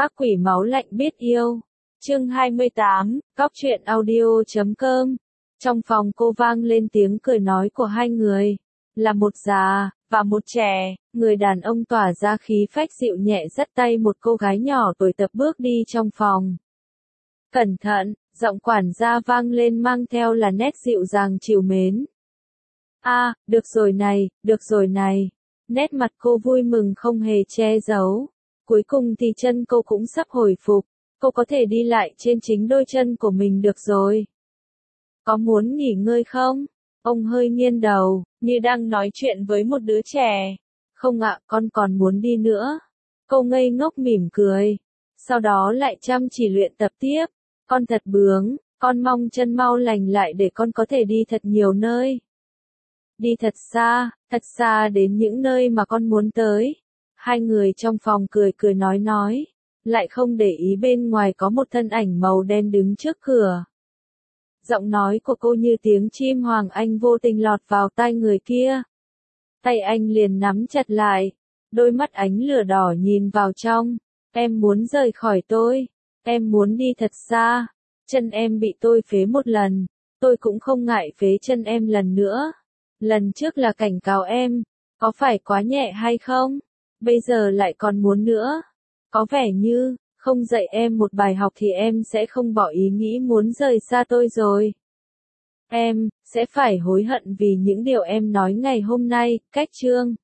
Ác quỷ máu lạnh biết yêu. Chương 28, Cóc truyện audio.com. Trong phòng cô vang lên tiếng cười nói của hai người. Là một già, và một trẻ, người đàn ông tỏa ra khí phách dịu nhẹ dắt tay một cô gái nhỏ tuổi tập bước đi trong phòng. Cẩn thận, giọng quản gia vang lên mang theo là nét dịu dàng trìu mến. Được rồi này. Nét mặt cô vui mừng không hề che giấu. Cuối cùng thì chân cô cũng sắp hồi phục, cô có thể đi lại trên chính đôi chân của mình được rồi. Có muốn nghỉ ngơi không? Ông hơi nghiêng đầu, như đang nói chuyện với một đứa trẻ. Không ạ, con còn muốn đi nữa. Cô ngây ngốc mỉm cười. Sau đó lại chăm chỉ luyện tập tiếp. Con thật bướng, con mong chân mau lành lại để con có thể đi thật nhiều nơi. Đi thật xa đến những nơi mà con muốn tới. Hai người trong phòng cười nói, lại không để ý bên ngoài có một thân ảnh màu đen đứng trước cửa. Giọng nói của cô như tiếng chim hoàng anh vô tình lọt vào tai người kia. Tay anh liền nắm chặt lại, đôi mắt ánh lửa đỏ nhìn vào trong. Em muốn rời khỏi tôi, em muốn đi thật xa. Chân em bị tôi phế một lần, tôi cũng không ngại phế chân em lần nữa. Lần trước là cảnh cáo em, có phải quá nhẹ hay không? Bây giờ lại còn muốn nữa. Có vẻ như, không dạy em một bài học thì em sẽ không bỏ ý nghĩ muốn rời xa tôi rồi. Em sẽ phải hối hận vì những điều em nói ngày hôm nay. Cách chương